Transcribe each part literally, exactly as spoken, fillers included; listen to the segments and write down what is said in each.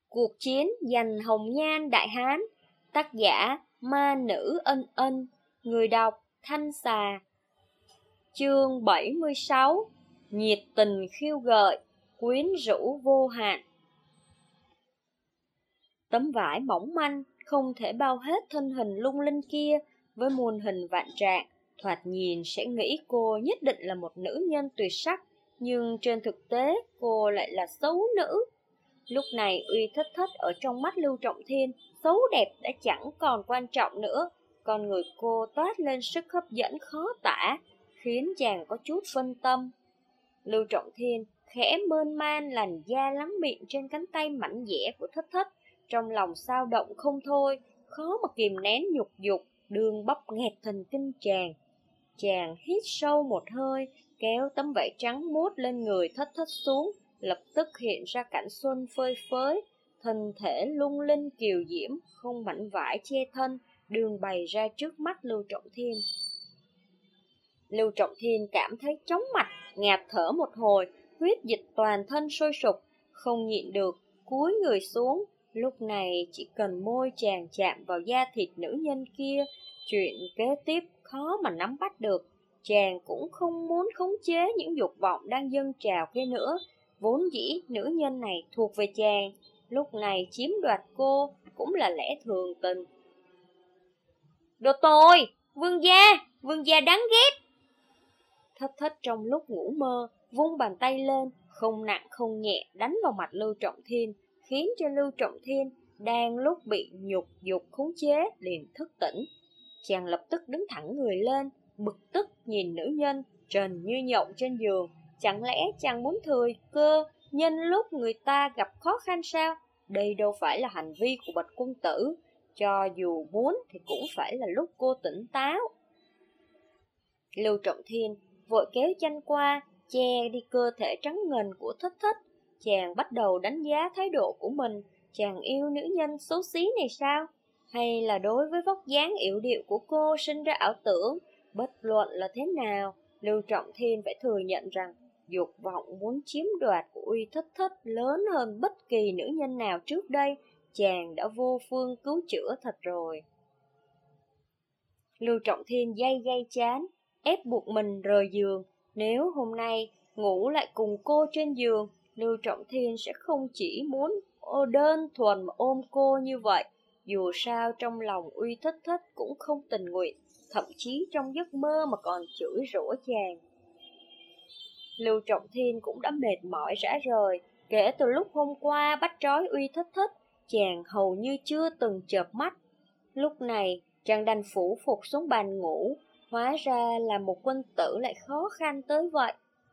Cuộc chiến giành hồng nhan Đại Hán. Tác giả Ma Nữ Ân Ân. Người đọc Thanh Xà. Chương bảy mươi sáu. Nhiệt tình khiêu gợi, quyến rũ vô hạn. Tấm vải mỏng manh không thể bao hết thân hình lung linh kia với muôn hình vạn trạng. Thoạt nhìn sẽ nghĩ cô nhất định là một nữ nhân tuyệt sắc, nhưng trên thực tế cô lại là xấu nữ. Lúc này Uy Thất Thất ở trong mắt Lưu Trọng Thiên, xấu đẹp đã chẳng còn quan trọng nữa. Con người cô toát lên sức hấp dẫn khó tả, khiến chàng có chút phân tâm. Lưu Trọng Thiên khẽ mơn man làn da lắng mịn trên cánh tay mảnh dẻ của Thất Thất, trong lòng sao động không thôi, khó mà kìm nén nhục dục, đường bắp nghẹt thần kinh chàng. Chàng hít sâu một hơi, kéo tấm vải trắng muốt lên người Thất Thất xuống, lập tức hiện ra cảnh xuân phơi phới, thân thể lung linh kiều diễm, không mảnh vải che thân, đường bày ra trước mắt Lưu Trọng Thiên. Lưu Trọng Thiên cảm thấy chóng mặt, ngạt thở một hồi, huyết dịch toàn thân sôi sục, không nhịn được, cúi người xuống. Lúc này chỉ cần môi chàng chạm vào da thịt nữ nhân kia, chuyện kế tiếp khó mà nắm bắt được. Chàng cũng không muốn khống chế những dục vọng đang dâng trào kia nữa. Vốn dĩ nữ nhân này thuộc về chàng, lúc này chiếm đoạt cô cũng là lẽ thường tình. Đồ tồi, vương gia, vương gia đáng ghét. Thất Thất trong lúc ngủ mơ, vung bàn tay lên, không nặng không nhẹ đánh vào mặt Lưu Trọng Thiên, khiến cho Lưu Trọng Thiên đang lúc bị nhục dục khống chế liền thức tỉnh. Chàng lập tức đứng thẳng người lên, bực tức nhìn nữ nhân trần như nhộng trên giường. Chẳng lẽ chàng muốn thừa cơ nhân lúc người ta gặp khó khăn sao? Đây đâu phải là hành vi của bậc quân tử, cho dù muốn thì cũng phải là lúc cô tỉnh táo. Lưu Trọng Thiên vội kéo chăn qua, che đi cơ thể trắng ngần của Thất Thất. Chàng bắt đầu đánh giá thái độ của mình. Chàng yêu nữ nhân xấu xí này sao? Hay là đối với vóc dáng yểu điệu của cô sinh ra ảo tưởng? Bất luận là thế nào, Lưu Trọng Thiên phải thừa nhận rằng dục vọng muốn chiếm đoạt của Uy Thất Thất lớn hơn bất kỳ nữ nhân nào trước đây. Chàng đã vô phương cứu chữa thật rồi. Lưu Trọng Thiên day day chán, ép buộc mình rời giường. Nếu hôm nay ngủ lại cùng cô trên giường, Lưu Trọng Thiên sẽ không chỉ muốn ô đơn thuần mà ôm cô như vậy. Dù sao trong lòng Uy Thất Thất cũng không tình nguyện, thậm chí trong giấc mơ mà còn chửi rủa chàng. Lưu Trọng Thiên cũng đã mệt mỏi rã rời. Kể từ lúc hôm qua bắt trói Uy Thất Thất, chàng hầu như chưa từng chợp mắt. Lúc này chàng đành phủ phục xuống bàn ngủ. Hóa ra là một quân tử lại khó khăn tới vậy.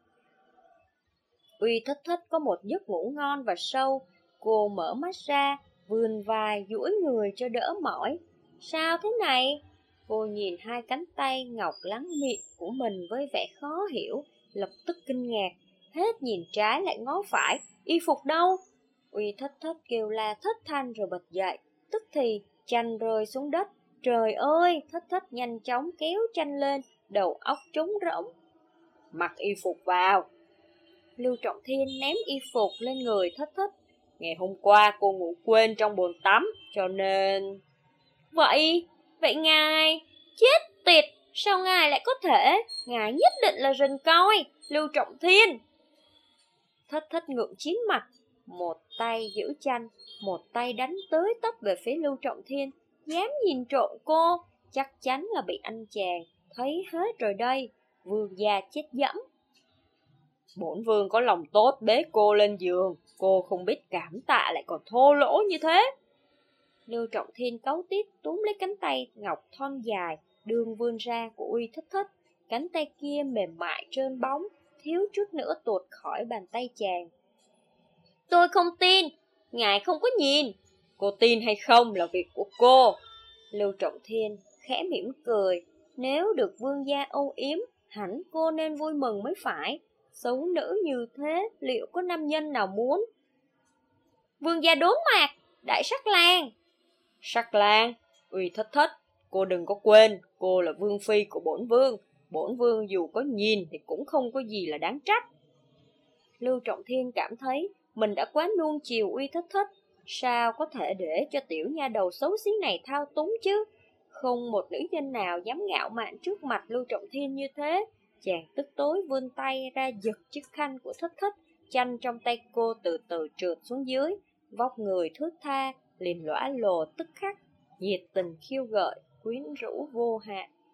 Uy Thất Thất có một giấc ngủ ngon và sâu. Cô mở mắt ra, vươn vai duỗi người cho đỡ mỏi. Sao thế này? Cô nhìn hai cánh tay ngọc lắng mịn của mình với vẻ khó hiểu, lập tức kinh ngạc, hết nhìn trái lại ngó phải. Y phục đâu? Uy Thất Thất kêu la thất thanh rồi bật dậy, tức thì chăn rơi xuống đất. Trời ơi! Thất Thất nhanh chóng kéo chăn lên, đầu óc trống rỗng. Mặc y phục vào. Lưu Trọng Thiên ném y phục lên người Thất Thất. Ngày hôm qua cô ngủ quên trong bồn tắm, cho nên... Vậy, vậy ngài... Chết tiệt, sao ngài lại có thể? Ngài nhất định là rình coi, Lưu Trọng Thiên. Thất Thất ngượng chín mặt, một tay giữ chăn, một tay đánh tới tấp về phía Lưu Trọng Thiên. Dám nhìn trộm cô, chắc chắn là bị anh chàng thấy hết rồi đây. Vương gia chết dẫm. Bổn vương có lòng tốt bế cô lên giường, cô không biết cảm tạ lại còn thô lỗ như thế. Lưu Trọng Thiên cáu tiết túm lấy cánh tay ngọc thon dài đường vươn ra của Uy Thất Thất. Cánh tay kia mềm mại trơn bóng, thiếu chút nữa tuột khỏi bàn tay chàng. Tôi không tin, ngài không có nhìn. Cô tin hay không là việc của cô. Lưu Trọng Thiên khẽ mỉm cười. Nếu được vương gia âu yếm, hẳn cô nên vui mừng mới phải. Xấu nữ như thế, liệu có nam nhân nào muốn? Vương gia đốn mặt, đại sắc lang. Sắc lang? Uy Thất Thất, cô đừng có quên, cô là vương phi của bổn vương. Bổn vương dù có nhìn thì cũng không có gì là đáng trách. Lưu Trọng Thiên cảm thấy mình đã quá nuông chiều Uy Thất Thất. Sao có thể để cho tiểu nha đầu xấu xí này thao túng chứ? Không một nữ nhân nào dám ngạo mạn trước mặt Lưu Trọng Thiên như thế. Chàng tức tối vươn tay ra giật chiếc khăn của Thất Thất, chanh trong tay cô từ từ trượt xuống dưới. Vóc người thướt tha, liền lõa lồ tức khắc, nhiệt tình khiêu gợi, quyến rũ vô hạn.